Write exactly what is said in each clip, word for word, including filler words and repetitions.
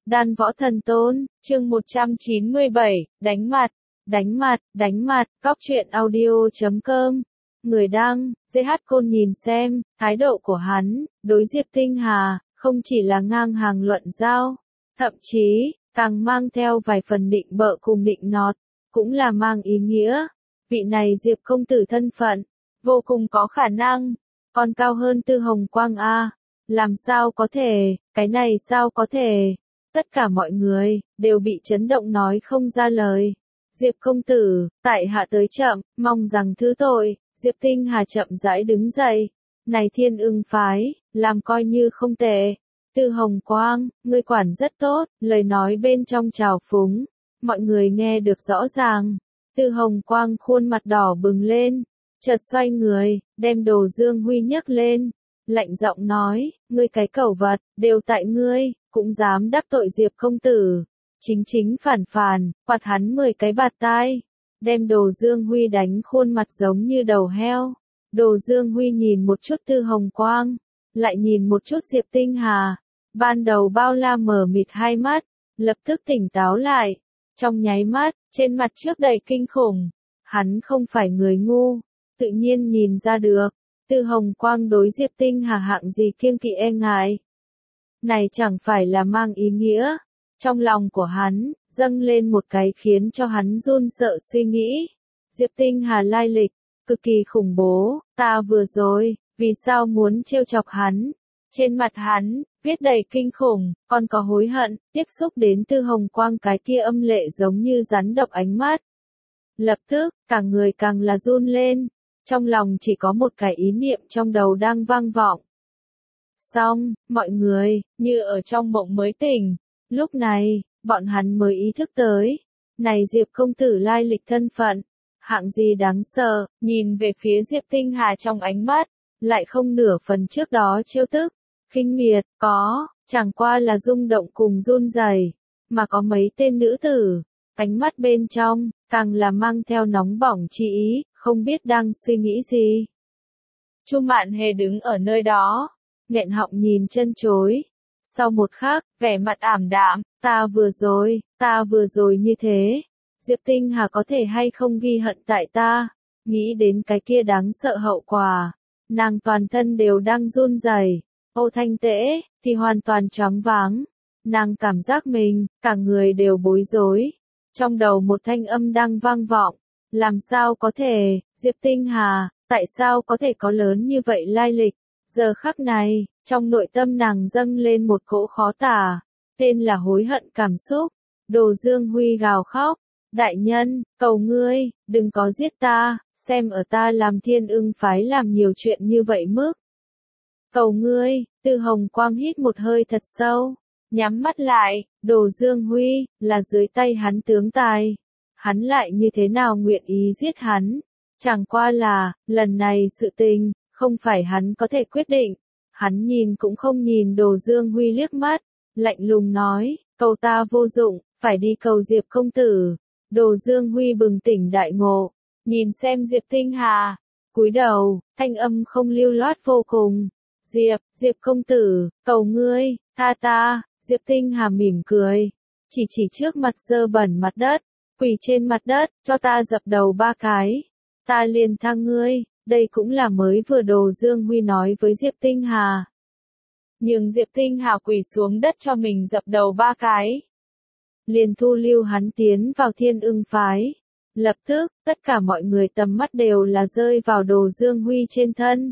Đan Võ Thần Tôn, chương một trăm chín mươi bảy, đánh mặt, đánh mặt, đánh mặt, Cóc truyện audio chấm com. Người đăng, giê hát Côn nhìn xem, thái độ của hắn, đối Diệp Tinh Hà, không chỉ là ngang hàng luận giao, thậm chí, càng mang theo vài phần định bợ cùng định nọt, cũng là mang ý nghĩa. Vị này Diệp công tử thân phận, vô cùng có khả năng, còn cao hơn Tư Hồng Quang a. Làm sao có thể, cái này sao có thể? Tất cả mọi người, đều bị chấn động nói không ra lời. Diệp công tử, tại hạ tới chậm, mong rằng thứ tội. Diệp Tinh Hà chậm rãi đứng dậy. Này Thiên Ưng phái, làm coi như không tệ. Tư Hồng Quang, ngươi quản rất tốt, lời nói bên trong trào phúng. Mọi người nghe được rõ ràng. Tư Hồng Quang khuôn mặt đỏ bừng lên, chợt xoay người, đem Đồ Dương Huy nhấc lên. Lạnh giọng nói, ngươi cái cẩu vật, đều tại ngươi, cũng dám đắc tội Diệp công tử. Chính chính phản phản, quạt hắn mười cái bạt tai. Đem Đồ Dương Huy đánh khuôn mặt giống như đầu heo. Đồ Dương Huy nhìn một chút Tư Hồng Quang, lại nhìn một chút Diệp Tinh Hà. Ban đầu bao la mờ mịt hai mắt, lập tức tỉnh táo lại. Trong nháy mắt, trên mặt trước đầy kinh khủng. Hắn không phải người ngu, tự nhiên nhìn ra được. Tư Hồng Quang đối Diệp Tinh Hà hạng gì kiêng kỵ e ngại. Này chẳng phải là mang ý nghĩa. Trong lòng của hắn, dâng lên một cái khiến cho hắn run sợ suy nghĩ. Diệp Tinh Hà lai lịch, cực kỳ khủng bố, ta vừa rồi, vì sao muốn trêu chọc hắn? Trên mặt hắn, viết đầy kinh khủng, còn có hối hận, tiếp xúc đến Tư Hồng Quang cái kia âm lệ giống như rắn độc ánh mắt. Lập tức, cả người càng là run lên. Trong lòng chỉ có một cái ý niệm trong đầu đang vang vọng. Xong, mọi người, như ở trong mộng mới tỉnh. Lúc này, bọn hắn mới ý thức tới. Này Diệp công tử lai lịch thân phận. Hạng gì đáng sợ, nhìn về phía Diệp Tinh Hà trong ánh mắt. Lại không nửa phần trước đó trêu tức. Khinh miệt, có, chẳng qua là rung động cùng run rẩy. Mà có mấy tên nữ tử. Ánh mắt bên trong, càng là mang theo nóng bỏng chi ý. Không biết đang suy nghĩ gì. Chu Mạn Hề đứng ở nơi đó, nghẹn họng nhìn chân chối. Sau một khắc, vẻ mặt ảm đạm, ta vừa rồi, ta vừa rồi như thế. Diệp Tinh Hà có thể hay không ghi hận tại ta, nghĩ đến cái kia đáng sợ hậu quả. Nàng toàn thân đều đang run rẩy. Âu Thanh Tễ, thì hoàn toàn choáng váng. Nàng cảm giác mình, cả người đều bối rối. Trong đầu một thanh âm đang vang vọng. Làm sao có thể, Diệp Tinh Hà, tại sao có thể có lớn như vậy lai lịch? Giờ khắc này, trong nội tâm nàng dâng lên một cỗ khó tả, tên là hối hận cảm xúc. Đồ Dương Huy gào khóc, đại nhân, cầu ngươi, đừng có giết ta, xem ở ta làm Thiên Ưng phái làm nhiều chuyện như vậy mức. Cầu ngươi, Tư Hồng Quang hít một hơi thật sâu, nhắm mắt lại, Đồ Dương Huy, là dưới tay hắn tướng tài. Hắn lại như thế nào nguyện ý giết hắn? Chẳng qua là, lần này sự tình, không phải hắn có thể quyết định. Hắn nhìn cũng không nhìn Đồ Dương Huy liếc mắt, lạnh lùng nói, cầu ta vô dụng, phải đi cầu Diệp công tử. Đồ Dương Huy bừng tỉnh đại ngộ, nhìn xem Diệp Tinh Hà, cúi đầu, thanh âm không lưu loát vô cùng. Diệp, Diệp công tử, cầu ngươi, tha ta. Diệp Tinh Hà mỉm cười, chỉ chỉ trước mặt dơ bẩn mặt đất. Quỳ trên mặt đất, cho ta dập đầu ba cái. Ta liền tha ngươi, đây cũng là mới vừa Đồ Dương Huy nói với Diệp Tinh Hà. Nhưng Diệp Tinh Hà quỳ xuống đất cho mình dập đầu ba cái. Liền thu lưu hắn tiến vào Thiên Ưng phái. Lập tức, tất cả mọi người tầm mắt đều là rơi vào Đồ Dương Huy trên thân.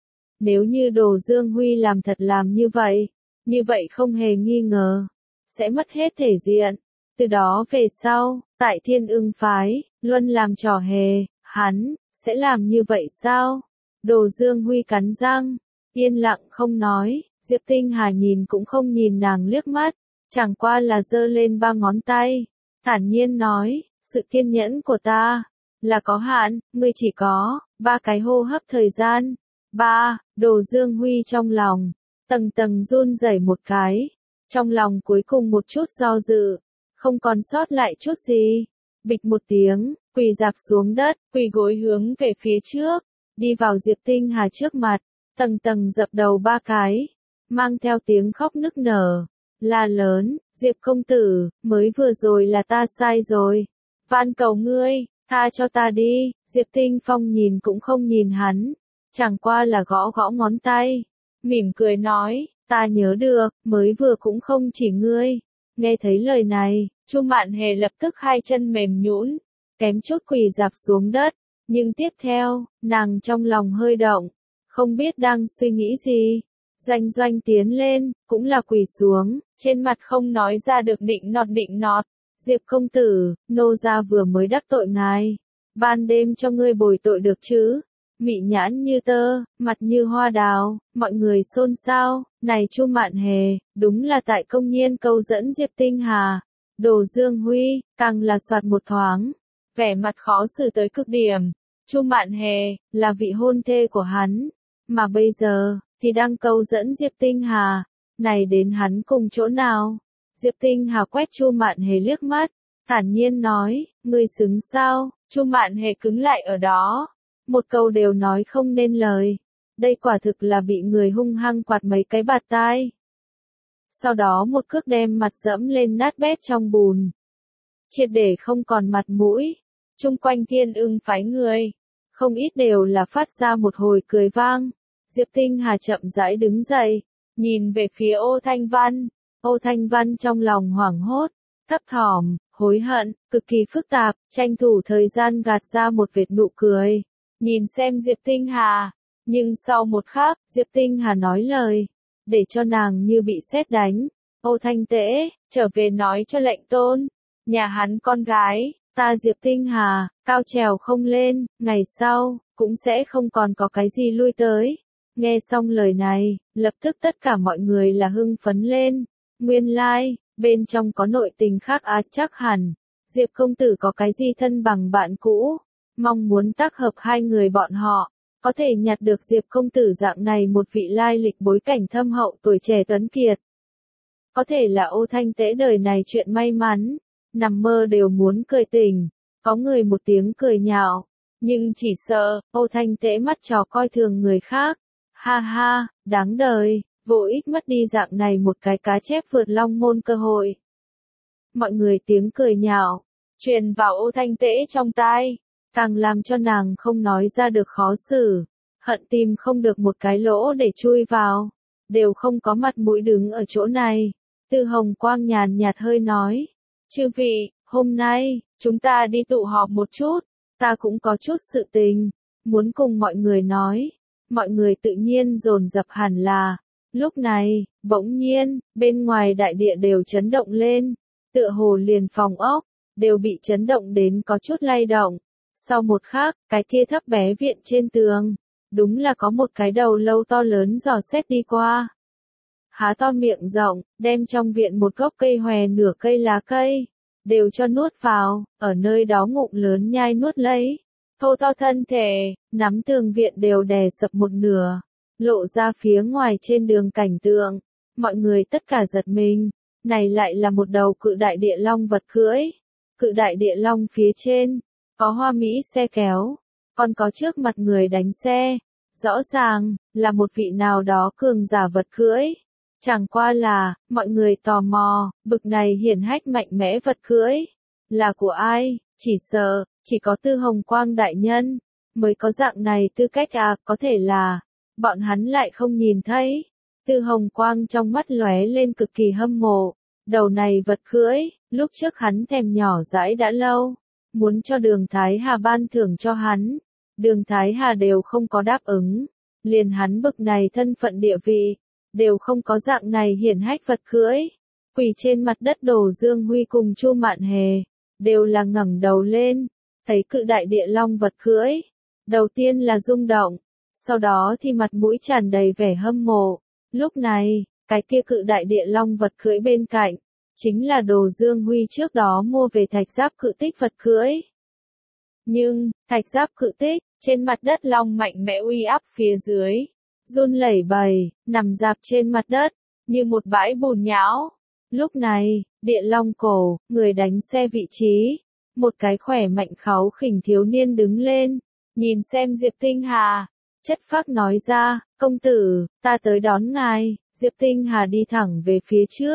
Nếu như Đồ Dương Huy làm thật làm như vậy, như vậy không hề nghi ngờ, sẽ mất hết thể diện. Từ đó về sau, tại Thiên Ưng phái, luôn làm trò hề, hắn, sẽ làm như vậy sao? Đồ Dương Huy cắn răng, yên lặng không nói, Diệp Tinh Hà nhìn cũng không nhìn nàng liếc mắt, chẳng qua là giơ lên ba ngón tay, thản nhiên nói, sự kiên nhẫn của ta, là có hạn, ngươi chỉ có, ba cái hô hấp thời gian. Ba, Đồ Dương Huy trong lòng, tầng tầng run rẩy một cái, trong lòng cuối cùng một chút do dự. Không còn sót lại chút gì. Bịch một tiếng, quỳ dạp xuống đất, quỳ gối hướng về phía trước, đi vào Diệp Tinh Hà trước mặt, tầng tầng dập đầu ba cái, mang theo tiếng khóc nức nở, la lớn, Diệp công tử, mới vừa rồi là ta sai rồi. Van cầu ngươi, tha cho ta đi. Diệp Tinh Phong nhìn cũng không nhìn hắn, chẳng qua là gõ gõ ngón tay, mỉm cười nói, ta nhớ được, mới vừa cũng không chỉ ngươi. Nghe thấy lời này, Chu Mạn Hề lập tức hai chân mềm nhũn, kém chút quỳ dạp xuống đất, nhưng tiếp theo, nàng trong lòng hơi động, không biết đang suy nghĩ gì. Doanh Doanh tiến lên, cũng là quỳ xuống, trên mặt không nói ra được nịnh nọt nịnh nọt. Diệp công tử, nô gia vừa mới đắc tội ngài, ban đêm cho ngươi bồi tội được chứ? Mị nhãn như tơ, mặt như hoa đào, mọi người xôn xao, này Chu Mạn Hề, đúng là tại công nhiên câu dẫn Diệp Tinh Hà. Đồ Dương Huy, càng là soạt một thoáng, vẻ mặt khó xử tới cực điểm. Chu Mạn Hề, là vị hôn thê của hắn, mà bây giờ, thì đang câu dẫn Diệp Tinh Hà, này đến hắn cùng chỗ nào? Diệp Tinh Hà quét Chu Mạn Hề liếc mắt, thản nhiên nói, ngươi xứng sao? Chu Mạn Hề cứng lại ở đó, một câu đều nói không nên lời. Đây quả thực là bị người hung hăng quạt mấy cái bạt tai. Sau đó một cước đem mặt dẫm lên nát bét trong bùn, triệt để không còn mặt mũi. Chung quanh Thiên Ưng phái người, không ít đều là phát ra một hồi cười vang. Diệp Tinh Hà chậm rãi đứng dậy, nhìn về phía Ô Thanh Văn. Ô Thanh Văn trong lòng hoảng hốt, thấp thỏm, hối hận, cực kỳ phức tạp, tranh thủ thời gian gạt ra một vệt nụ cười, nhìn xem Diệp Tinh Hà. Nhưng sau một khắc, Diệp Tinh Hà nói lời, để cho nàng như bị sét đánh. Ô Thanh Tễ, trở về nói cho lệnh tôn, nhà hắn con gái, ta Diệp Tinh Hà, cao trèo không lên, ngày sau, cũng sẽ không còn có cái gì lui tới. Nghe xong lời này, lập tức tất cả mọi người là hưng phấn lên. Nguyên lai, like, bên trong có nội tình khác á, chắc hẳn Diệp công tử có cái gì thân bằng bạn cũ, mong muốn tác hợp hai người bọn họ, có thể nhặt được Diệp công tử dạng này một vị lai lịch bối cảnh thâm hậu tuổi trẻ tuấn kiệt. Có thể là Ô Thanh Tế đời này chuyện may mắn, nằm mơ đều muốn cười tỉnh, có người một tiếng cười nhạo, nhưng chỉ sợ, Ô Thanh Tế mắt trò coi thường người khác. Ha ha, đáng đời, vô ích mất đi dạng này một cái cá chép vượt long môn cơ hội. Mọi người tiếng cười nhạo, truyền vào Ô Thanh Tế trong tai, càng làm cho nàng không nói ra được khó xử, hận tìm không được một cái lỗ để chui vào, đều không có mặt mũi đứng ở chỗ này. Tư Hồng Quang nhàn nhạt hơi nói, chư vị, hôm nay, chúng ta đi tụ họp một chút, ta cũng có chút sự tình, muốn cùng mọi người nói. Mọi người tự nhiên dồn dập hẳn là. Lúc này, bỗng nhiên, bên ngoài đại địa đều chấn động lên, tựa hồ liền phòng ốc, đều bị chấn động đến có chút lay động. Sau một khắc, cái kia thấp bé viện trên tường, đúng là có một cái đầu lâu to lớn dò xét đi qua. Há to miệng rộng, đem trong viện một gốc cây hòe nửa cây lá cây, đều cho nuốt vào, ở nơi đó ngụm lớn nhai nuốt lấy. Thô to thân thể, nắm tường viện đều đè sập một nửa, lộ ra phía ngoài trên đường cảnh tượng. Mọi người tất cả giật mình, này lại là một đầu cự đại địa long vật cưỡi. Cự đại địa long phía trên, có hoa mỹ xe kéo, còn có trước mặt người đánh xe. Rõ ràng, là một vị nào đó cường giả vật cưỡi. Chẳng qua là, mọi người tò mò, bực này hiển hách mạnh mẽ vật cưỡi, là của ai? Chỉ sợ, chỉ có Tư Hồng Quang đại nhân, mới có dạng này tư cách à, có thể là, bọn hắn lại không nhìn thấy. Tư Hồng Quang trong mắt lóe lên cực kỳ hâm mộ, đầu này vật cưỡi, lúc trước hắn thèm nhỏ dãi đã lâu, muốn cho Đường Thái Hà ban thưởng cho hắn, Đường Thái Hà đều không có đáp ứng, liền hắn bực này thân phận địa vị, đều không có dạng này hiển hách vật cưỡi. Quỳ trên mặt đất Đồ Dương Huy cùng Chu Mạn Hề, đều là ngẩng đầu lên, thấy cự đại địa long vật cưỡi. Đầu tiên là rung động, sau đó thì mặt mũi tràn đầy vẻ hâm mộ. Lúc này, cái kia cự đại địa long vật cưỡi bên cạnh, chính là Đồ Dương Huy trước đó mua về thạch giáp cự tích vật cưỡi. Nhưng, thạch giáp cự tích, trên mặt đất long mạnh mẽ uy áp phía dưới, run lẩy bẩy, nằm dạp trên mặt đất, như một bãi bùn nhão. Lúc này, địa long cổ, người đánh xe vị trí, một cái khỏe mạnh kháu khỉnh thiếu niên đứng lên, nhìn xem Diệp Tinh Hà, chất phác nói ra, công tử, ta tới đón ngài. Diệp Tinh Hà đi thẳng về phía trước,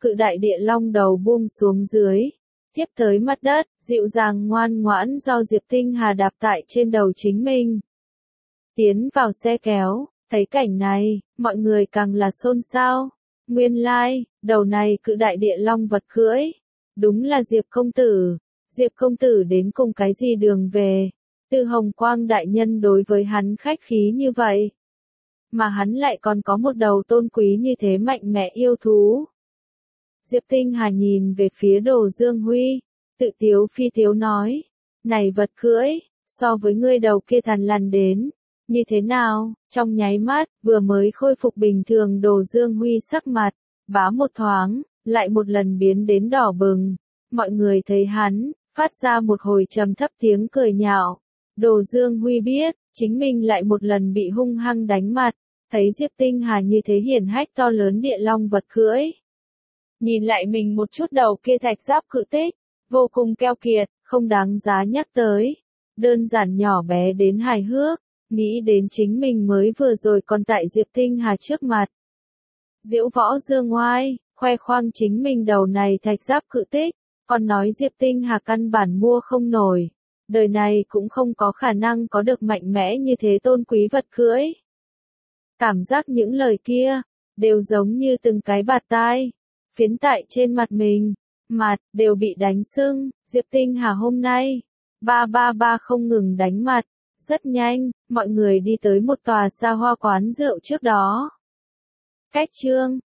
cự đại địa long đầu buông xuống dưới, tiếp tới mặt đất, dịu dàng ngoan ngoãn do Diệp Tinh Hà đạp tại trên đầu chính mình. Tiến vào xe kéo, thấy cảnh này, mọi người càng là xôn xao. Nguyên lai, like, đầu này cự đại địa long vật cưỡi, đúng là Diệp công tử. Diệp công tử đến cùng cái gì đường về, Từ Hồng Quang đại nhân đối với hắn khách khí như vậy. Mà hắn lại còn có một đầu tôn quý như thế mạnh mẽ yêu thú. Diệp Tinh Hà nhìn về phía Đồ Dương Huy, tự tiếu phi tiếu nói, này vật cưỡi, so với ngươi đầu kia thằn lằn đến, như thế nào? Trong nháy mắt, vừa mới khôi phục bình thường Đồ Dương Huy sắc mặt, bá một thoáng, lại một lần biến đến đỏ bừng. Mọi người thấy hắn, phát ra một hồi trầm thấp tiếng cười nhạo. Đồ Dương Huy biết, chính mình lại một lần bị hung hăng đánh mặt, thấy Diệp Tinh Hà như thế hiển hách to lớn địa long vật cưỡi. Nhìn lại mình một chút đầu kia thạch giáp cự tích, vô cùng keo kiệt, không đáng giá nhắc tới. Đơn giản nhỏ bé đến hài hước, nghĩ đến chính mình mới vừa rồi còn tại Diệp Tinh Hà trước mặt. Diễu võ dương oai, khoe khoang chính mình đầu này thạch giáp cự tích, còn nói Diệp Tinh Hà căn bản mua không nổi. Đời này cũng không có khả năng có được mạnh mẽ như thế tôn quý vật cưỡi. Cảm giác những lời kia, đều giống như từng cái bạt tai, phiến tại trên mặt mình, mặt, đều bị đánh sưng. Diệp Tinh Hà hôm nay, ba ba ba không ngừng đánh mặt, rất nhanh, mọi người đi tới một tòa xa hoa quán rượu trước đó. Cách chương